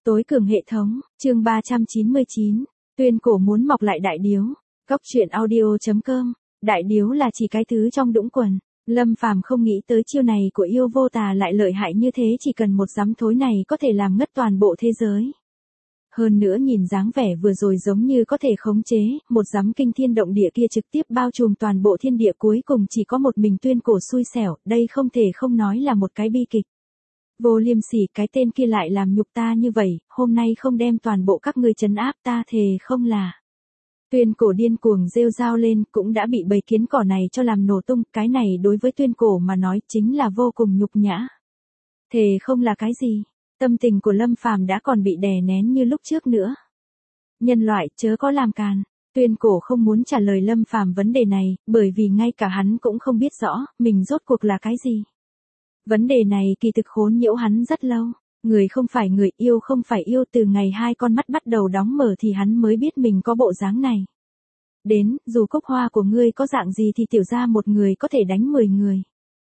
Tối cường hệ thống, chương 399, tuyên cổ muốn mọc lại đại điếu. Cóc truyện audio.com, đại điếu là chỉ cái thứ trong đũng quần. Lâm Phàm không nghĩ tới chiêu này của yêu vô tà lại lợi hại như thế, chỉ cần một giấm thối này có thể làm ngất toàn bộ thế giới. Hơn nữa nhìn dáng vẻ vừa rồi giống như có thể khống chế, một giấm kinh thiên động địa kia trực tiếp bao trùm toàn bộ thiên địa, cuối cùng chỉ có một mình tuyên cổ xui xẻo, đây không thể không nói là một cái bi kịch. Vô Liêm Sỉ, cái tên kia lại làm nhục ta như vậy, hôm nay không đem toàn bộ các ngươi trấn áp ta thề không là. Tuyên cổ điên cuồng rêu rao lên, cũng đã bị bầy kiến cỏ này cho làm nổ tung, cái này đối với tuyên cổ mà nói chính là vô cùng nhục nhã. Thề không là cái gì? Tâm tình của Lâm Phàm đã còn bị đè nén như lúc trước nữa. Nhân loại chớ có làm càn. Tuyên cổ không muốn trả lời Lâm Phàm vấn đề này, bởi vì ngay cả hắn cũng không biết rõ, mình rốt cuộc là cái gì. Vấn đề này kỳ thực khốn nhiễu hắn rất lâu. Người không phải người, yêu không phải yêu, từ ngày hai con mắt bắt đầu đóng mở thì hắn mới biết mình có bộ dáng này. Đến, dù cúc hoa của ngươi có dạng gì thì tiểu ra một người có thể đánh 10 người.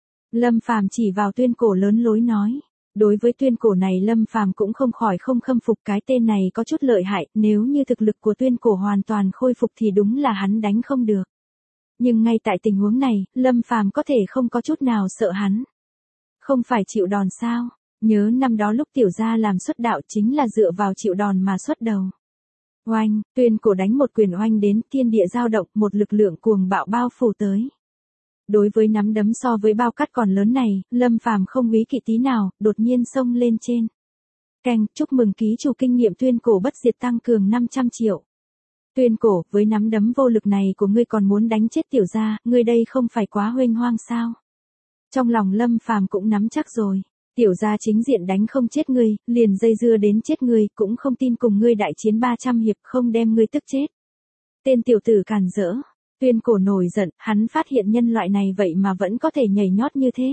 Lâm Phàm chỉ vào tuyên cổ lớn lối nói. Đối với tuyên cổ này Lâm Phàm cũng không khỏi không khâm phục, cái tên này có chút lợi hại, nếu như thực lực của tuyên cổ hoàn toàn khôi phục thì đúng là hắn đánh không được. Nhưng ngay tại tình huống này, Lâm Phàm có thể không có chút nào sợ hắn. Không phải chịu đòn sao? Nhớ năm đó lúc tiểu gia làm xuất đạo chính là dựa vào chịu đòn mà xuất đầu. Oanh, tuyên cổ đánh một quyền oanh đến, thiên địa dao động, một lực lượng cuồng bạo bao phủ tới. Đối với nắm đấm so với bao cát còn lớn này, Lâm Phàm không quý kỵ tí nào, đột nhiên xông lên trên. Keng, chúc mừng ký chủ kinh nghiệm tuyên cổ bất diệt tăng cường 500 triệu. Tuyên cổ, với nắm đấm vô lực này của ngươi còn muốn đánh chết tiểu gia, ngươi đây không phải quá huênh hoang sao? Trong lòng Lâm Phàm cũng nắm chắc rồi. Tiểu gia chính diện đánh không chết ngươi, liền dây dưa đến chết ngươi, cũng không tin cùng ngươi đại chiến 300 hiệp không đem ngươi tức chết. Tên tiểu tử càn rỡ. Tuyên cổ nổi giận, hắn phát hiện nhân loại này vậy mà vẫn có thể nhảy nhót như thế.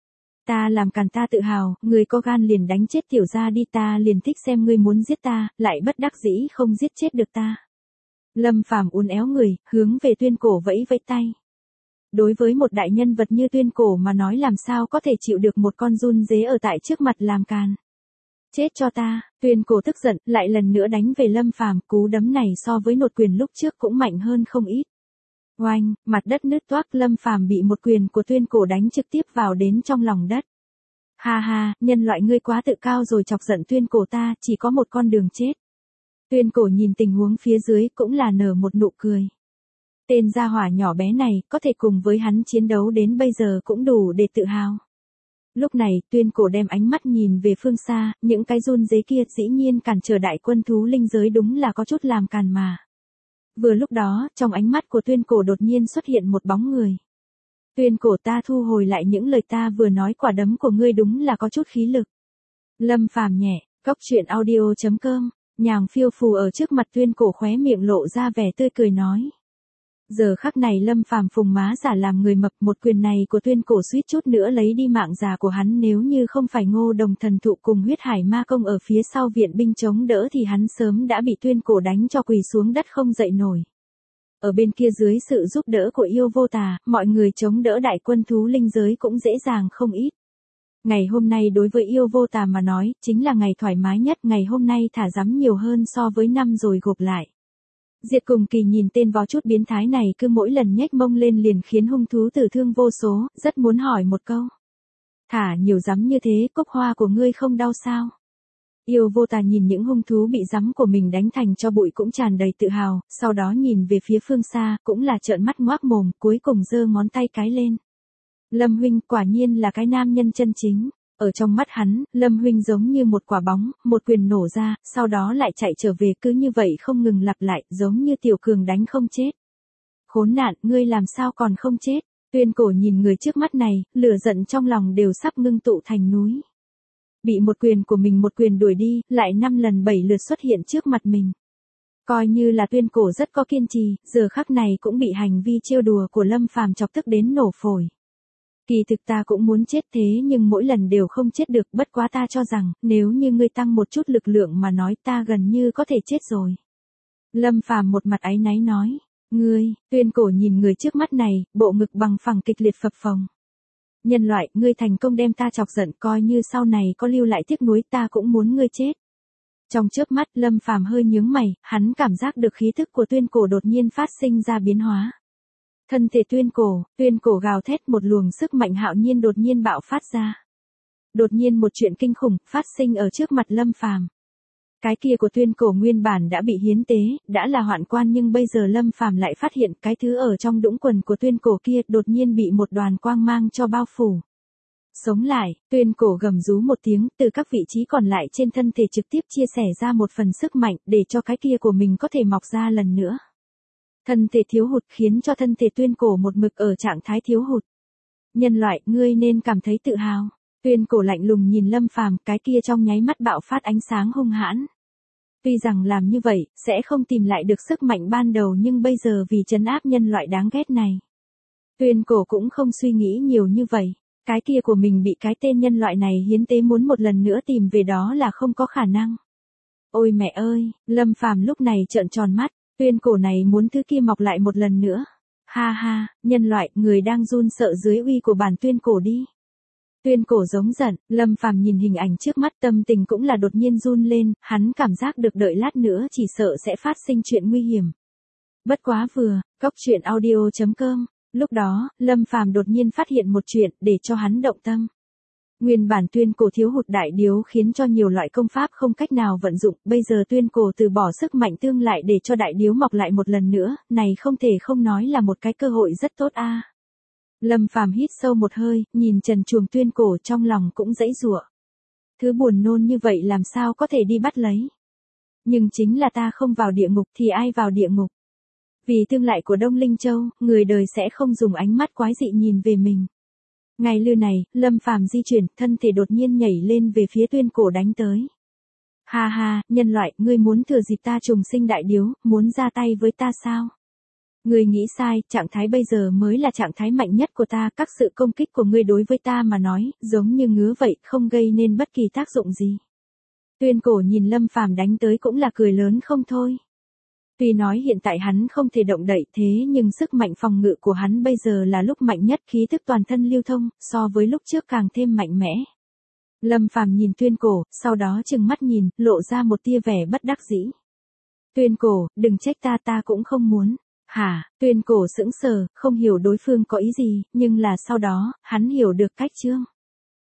Ta làm càn ta tự hào, ngươi có gan liền đánh chết tiểu gia đi, ta liền thích xem ngươi muốn giết ta, lại bất đắc dĩ không giết chết được ta. Lâm Phàm uốn éo người, hướng về tuyên cổ vẫy vẫy tay. Đối với một đại nhân vật như tuyên cổ mà nói làm sao có thể chịu được một con run dế ở tại trước mặt làm càn. Chết cho ta, tuyên cổ tức giận, lại lần nữa đánh về Lâm Phàm, cú đấm này so với nột quyền lúc trước cũng mạnh hơn không ít. Oanh, mặt đất nứt toác, Lâm Phàm bị một quyền của tuyên cổ đánh trực tiếp vào đến trong lòng đất. Ha ha, nhân loại ngươi quá tự cao rồi, chọc giận tuyên cổ ta, chỉ có một con đường chết. Tuyên cổ nhìn tình huống phía dưới cũng là nở một nụ cười. Tên gia hỏa nhỏ bé này, có thể cùng với hắn chiến đấu đến bây giờ cũng đủ để tự hào. Lúc này, tuyên cổ đem ánh mắt nhìn về phương xa, những cái run dế kia dĩ nhiên cản trở đại quân thú linh giới, đúng là có chút làm càn mà. Vừa lúc đó, trong ánh mắt của tuyên cổ đột nhiên xuất hiện một bóng người. Tuyên cổ, ta thu hồi lại những lời ta vừa nói, quả đấm của ngươi đúng là có chút khí lực. Lâm Phàm nhẹ, cóc truyện audio.com, nhàng phiêu phù ở trước mặt tuyên cổ, khóe miệng lộ ra vẻ tươi cười nói. Giờ khắc này Lâm Phàm phùng má giả làm người mập, một quyền này của tuyên cổ suýt chút nữa lấy đi mạng già của hắn, nếu như không phải Ngô Đồng thần thụ cùng huyết hải ma công ở phía sau viện binh chống đỡ thì hắn sớm đã bị tuyên cổ đánh cho quỳ xuống đất không dậy nổi. Ở bên kia dưới sự giúp đỡ của yêu vô tà, mọi người chống đỡ đại quân thú linh giới cũng dễ dàng không ít. Ngày hôm nay đối với yêu vô tà mà nói, chính là ngày thoải mái nhất, ngày hôm nay thả rắm nhiều hơn so với năm rồi gộp lại. Diệt Cùng Kỳ nhìn tên vó chút biến thái này cứ mỗi lần nhếch mông lên liền khiến hung thú tử thương vô số, rất muốn hỏi một câu. Thả nhiều rắm như thế, cúc hoa của ngươi không đau sao? Yêu vô tà nhìn những hung thú bị rắm của mình đánh thành cho bụi cũng tràn đầy tự hào, sau đó nhìn về phía phương xa, cũng là trợn mắt ngoác mồm, cuối cùng giơ ngón tay cái lên. Lâm huynh quả nhiên là cái nam nhân chân chính. Ở trong mắt hắn, Lâm huynh giống như một quả bóng, một quyền nổ ra, sau đó lại chạy trở về, cứ như vậy không ngừng lặp lại, giống như tiểu cường đánh không chết. Khốn nạn, ngươi làm sao còn không chết? Tuyên cổ nhìn người trước mắt này, lửa giận trong lòng đều sắp ngưng tụ thành núi. Bị một quyền của mình một quyền đuổi đi, lại 5 lần 7 lượt xuất hiện trước mặt mình. Coi như là tuyên cổ rất có kiên trì, giờ khắc này cũng bị hành vi trêu đùa của Lâm Phàm chọc tức đến nổ phổi. Kỳ thực ta cũng muốn chết thế nhưng mỗi lần đều không chết được, bất quá ta cho rằng, nếu như ngươi tăng một chút lực lượng mà nói ta gần như có thể chết rồi. Lâm Phàm một mặt áy náy nói, ngươi, tuyên cổ nhìn người trước mắt này, bộ ngực bằng phẳng kịch liệt phập phồng. Nhân loại, ngươi thành công đem ta chọc giận, coi như sau này có lưu lại tiếc nuối ta cũng muốn ngươi chết. Trong chớp mắt Lâm Phàm hơi nhướng mày, hắn cảm giác được khí thức của Tuyên Cổ đột nhiên phát sinh ra biến hóa. Thân thể Tuyên Cổ gào thét, một luồng sức mạnh hạo nhiên đột nhiên bạo phát ra. Đột nhiên một chuyện kinh khủng phát sinh ở trước mặt Lâm Phàm. Cái kia của Tuyên Cổ nguyên bản đã bị hiến tế, đã là hoạn quan, nhưng bây giờ Lâm Phàm lại phát hiện cái thứ ở trong đũng quần của Tuyên Cổ kia đột nhiên bị một đoàn quang mang cho bao phủ. Sống lại, Tuyên Cổ gầm rú một tiếng, từ các vị trí còn lại trên thân thể trực tiếp chia sẻ ra một phần sức mạnh để cho cái kia của mình có thể mọc ra lần nữa. Thân thể thiếu hụt khiến cho thân thể Tuyên Cổ một mực ở trạng thái thiếu hụt. Nhân loại, ngươi nên cảm thấy tự hào. Tuyên Cổ lạnh lùng nhìn Lâm Phàm, cái kia trong nháy mắt bạo phát ánh sáng hung hãn. Tuy rằng làm như vậy, sẽ không tìm lại được sức mạnh ban đầu, nhưng bây giờ vì trấn áp nhân loại đáng ghét này. Tuyên Cổ cũng không suy nghĩ nhiều như vậy. Cái kia của mình bị cái tên nhân loại này hiến tế, muốn một lần nữa tìm về đó là không có khả năng. Ôi mẹ ơi, Lâm Phàm lúc này trợn tròn mắt, Tuyên Cổ này muốn thứ kia mọc lại một lần nữa. Ha ha, nhân loại, người đang run sợ dưới uy của bản Tuyên Cổ đi. Tuyên Cổ giống giận, Lâm Phàm nhìn hình ảnh trước mắt tâm tình cũng là đột nhiên run lên, hắn cảm giác được đợi lát nữa chỉ sợ sẽ phát sinh chuyện nguy hiểm. Bất quá vừa, coctruyện.audio.com, lúc đó, Lâm Phàm đột nhiên phát hiện một chuyện để cho hắn động tâm. Nguyên bản Tuyên Cổ thiếu hụt đại điếu khiến cho nhiều loại công pháp không cách nào vận dụng, bây giờ Tuyên Cổ từ bỏ sức mạnh tương lại để cho đại điếu mọc lại một lần nữa, này không thể không nói là một cái cơ hội rất tốt a. Lâm Phàm hít sâu một hơi, nhìn trần truồng Tuyên Cổ trong lòng cũng dãy giụa. Thứ buồn nôn như vậy làm sao có thể đi bắt lấy. Nhưng chính là ta không vào địa ngục thì ai vào địa ngục. Vì tương lai của Đông Linh Châu, người đời sẽ không dùng ánh mắt quái dị nhìn về mình. Ngày lư này, Lâm Phàm di chuyển, thân thể đột nhiên nhảy lên về phía Tuyên Cổ đánh tới. Ha ha, nhân loại, ngươi muốn thừa dịp ta trùng sinh đại điếu, muốn ra tay với ta sao? Ngươi nghĩ sai, trạng thái bây giờ mới là trạng thái mạnh nhất của ta, các sự công kích của ngươi đối với ta mà nói, giống như ngứa vậy, không gây nên bất kỳ tác dụng gì. Tuyên Cổ nhìn Lâm Phàm đánh tới cũng là cười lớn không thôi. Tuy nói hiện tại hắn không thể động đậy, thế nhưng sức mạnh phòng ngự của hắn bây giờ là lúc mạnh nhất, khí thức toàn thân lưu thông, so với lúc trước càng thêm mạnh mẽ. Lâm Phàm nhìn Tuyên Cổ, sau đó trừng mắt nhìn, lộ ra một tia vẻ bất đắc dĩ. Tuyên Cổ, đừng trách ta cũng không muốn. Hả, Tuyên Cổ sững sờ, không hiểu đối phương có ý gì, nhưng là sau đó, hắn hiểu được cách chương.